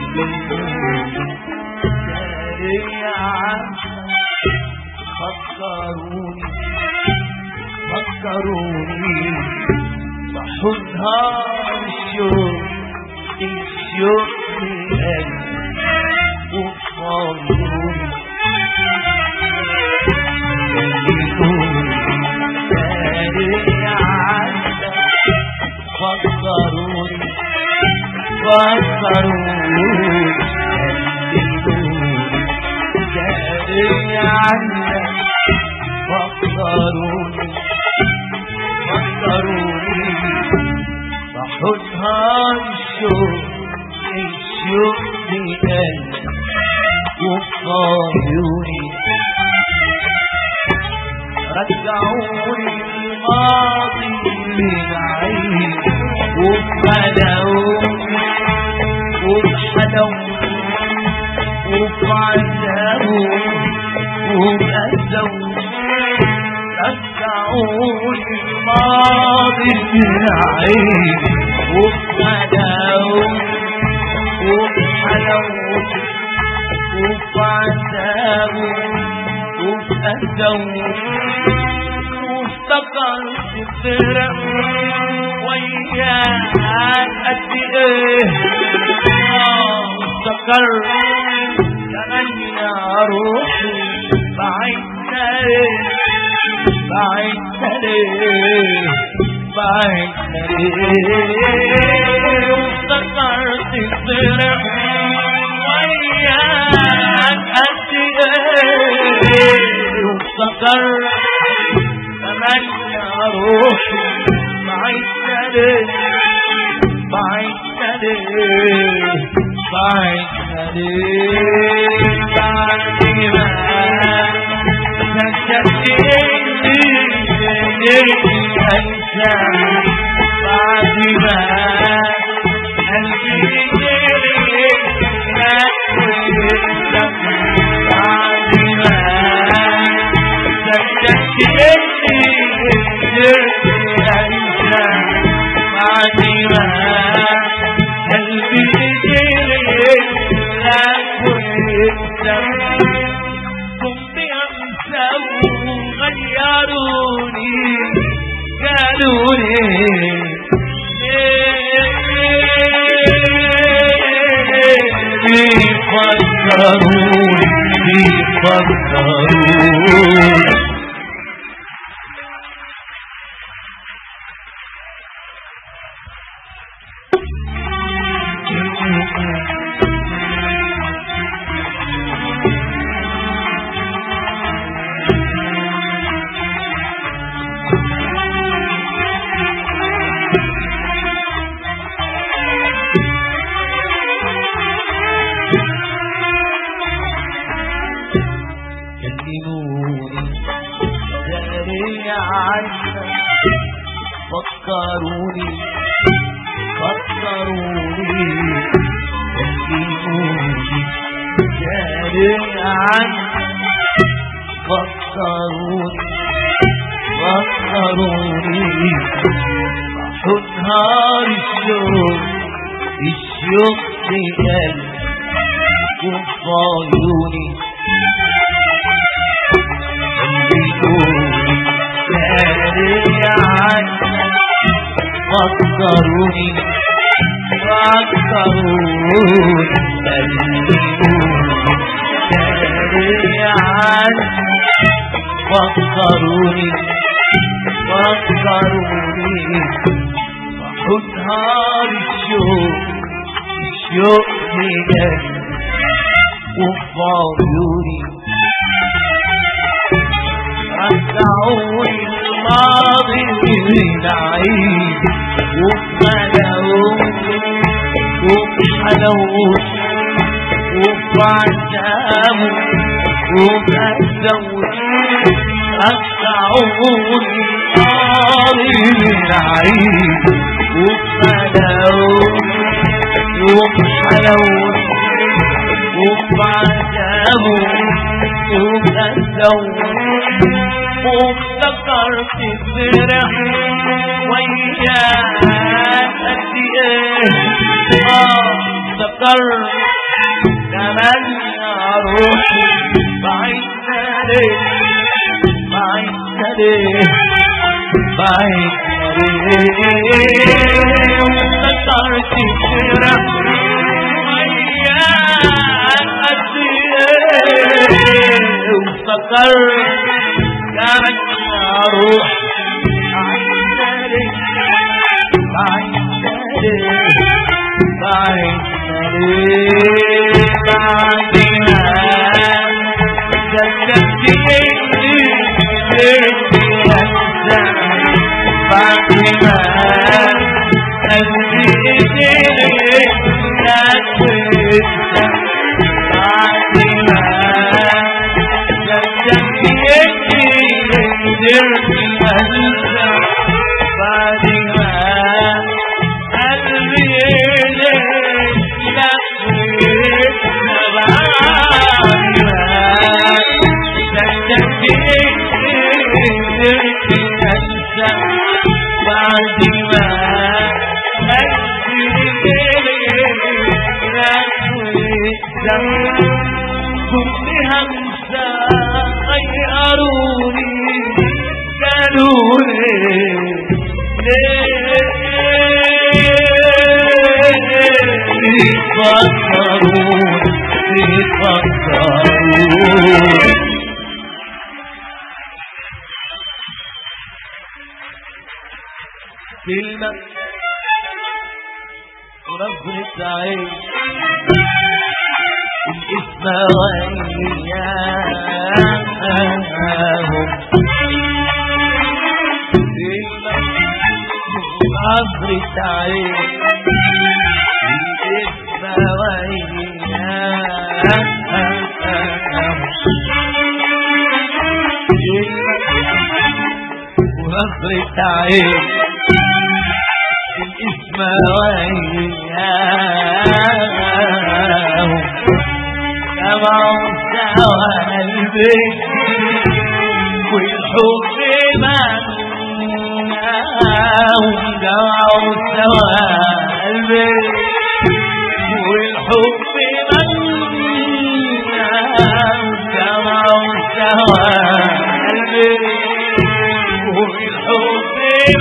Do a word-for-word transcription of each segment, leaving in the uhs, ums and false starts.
فكروني فكروني صحوا نهار الشوق الشوق لقلبي وفضلوني داري عنك فكروني فكروني داري عنك فكروني فكروني صحوا نهار الشوق الشوق لقلبي وفضلوني رجعوني الماضي للعين وبحلاوتي وبحلاوتي وبعذابه وبأذوتي رجعوني الماضي للعين وبحلاوتي وبحلاوتي وبعذابه وبأذوتي وافتكرت الفرق وياك قد ايه وافتكرت كأني روحي بعدنا ليه بعدنا ليه بعدنا ليه وافتكرت الفرق وياك قد ايه وافتكرت تمنى روحي بعدنا ليه بعدنا ليه بعدنا ليه بعد ما صدقت اني قدرت انسى بعد ما قلبي قدرت انسى بعد ما صدقت اني قدرت انسى بعد ما قلبي قدرت انسى كنت انسى وغيروني قالولي بيفكروني بيفكروني فكروني فكروني كلموني داري عنك فكروني فكروني صحوا نهار الشوق الشوق في قلبي وفي عيوني كلموني داري عنك فكروني فكروني كلموني داري عنك فكروني فكروني صحوا نهار الشوق الشوق في قلبي وفي عيوني رجعوني الماضي للعين وبحلاوتي وبحلاوتي وبعذابه وبأذوتي رجعوني الماضي للعين وبحلاوتي وبحلاوتي وبعذابه وبأذوتي وافتكرت الفرح وياك قد ايه اه افتكرت تمنى روحي بعدنا ليه بعدنا ليه بعدنا ليه وافتكرت فرح ايام قد ايه وافتكرت تمنى روحي بعدنا ليه بعدنا ليه بعدنا ليه بعدنا جددت اني قدرت انسى بعدنا قلبي ايديني نسيتها بعدنا جددت اني قدرت انسى بعدنا قلبي كنت همسة غيروني قالوا ليه ليه فكرون فكرون كلمة ونظرة عين الاسم وإياهم كلمة ونظرة عين الاسم وإياهم كلمة ونظرة عين الاسم وإياهم جمعوا سوا قلبي والحب مناهم جمعوا سوا قلبي والحب مناهم جمعوا سوا قلبي والحب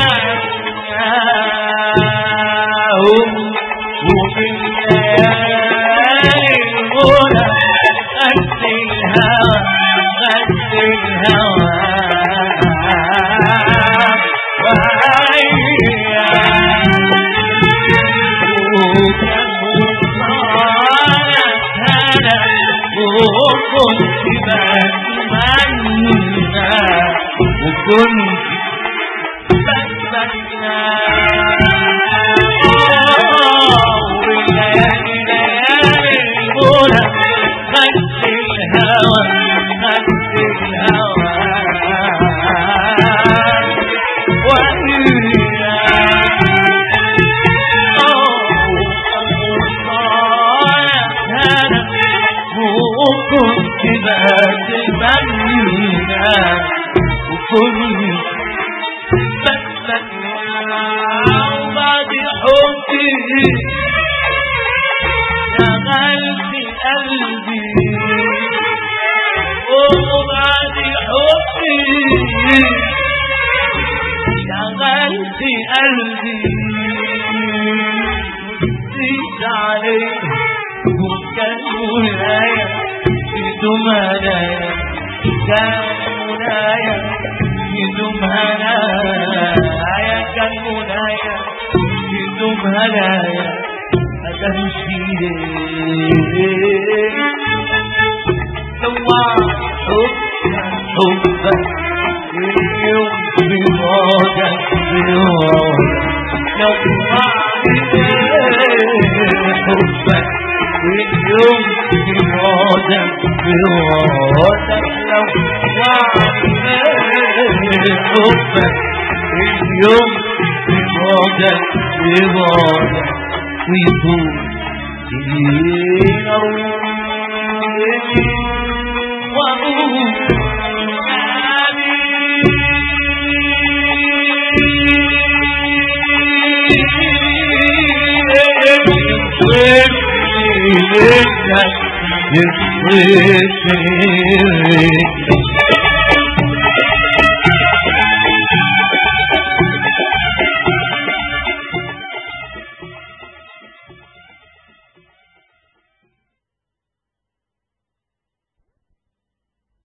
مناهم وفي الليالي الغنى قد الهوى قد الهوى وكانوا صارت هنا وكنت بتمنى وكنت بتمنى والليالي ليالي الغنى قد الهوى قد الهوى وإياك وكنت بتمنى وكنت بتمنى وبعد حبي شغلت قلبي وبعد حبي شغلت قلبي وزيد عليه وكان ولاية بدون هدايا كان ولاية بدون هدايا كان ولاية بدون هدايا أتمشي ليه سواء حبك حبك اليوم بموجك بموجك حبك اليوم بموجك بموجك لو وعدني حبك اليوم بموجك بموجك ويطول سنين أروح وأقول آمين يصير